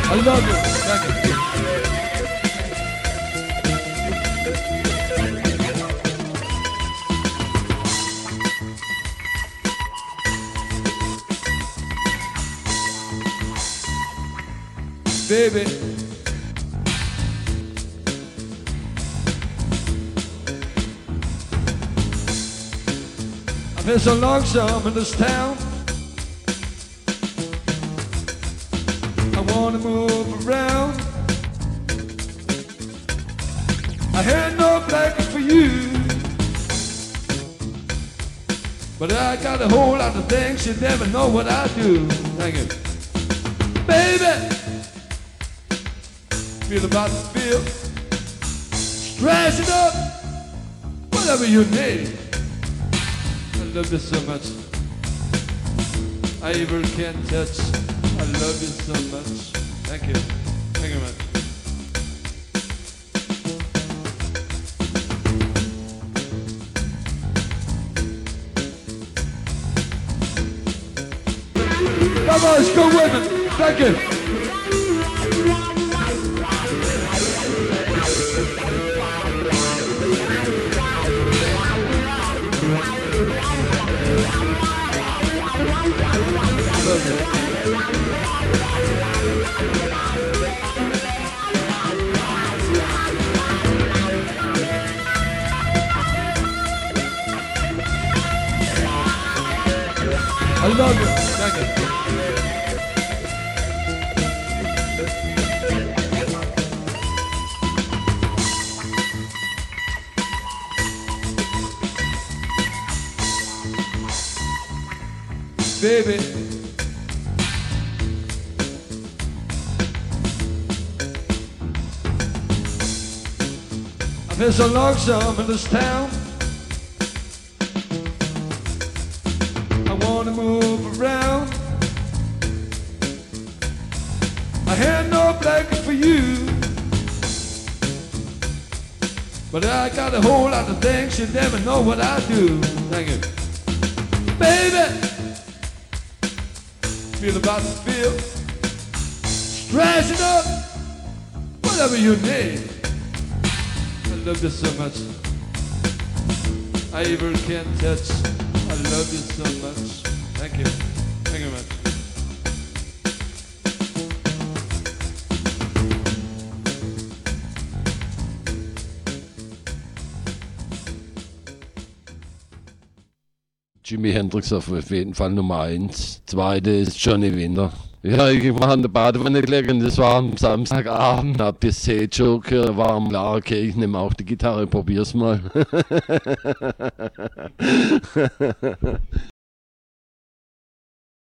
I love you. Thank you. Baby, I've been so lonesome in this town. I wanna move around. I had no blanket for you, but I got a whole lot of things you never know what I do. Thank you, baby. Feel about to feel, stress it up, whatever you need. I love you so much, I even can't touch. I love you so much. Thank you, thank you much. Come on, let's go with it. Thank you. I love you. Thank you. Baby, I've been so lonesome in this town. I wanna move around. I had no blanket for you, but I got a whole lot of things you never know what I do. Thank you, baby. Feel about to feel, stress it up, whatever you need. I love you so much, I even can't touch. I love you so much. Thank you, thank you much. Jimi Hendrix auf jeden Fall Nummer 1. Zweite ist Johnny Winter. Ja, ich war in der Badewanne gelegen, das war am Samstagabend, hab bis C-Joker, war am klar, okay, ich nehme auch die Gitarre, probier's mal.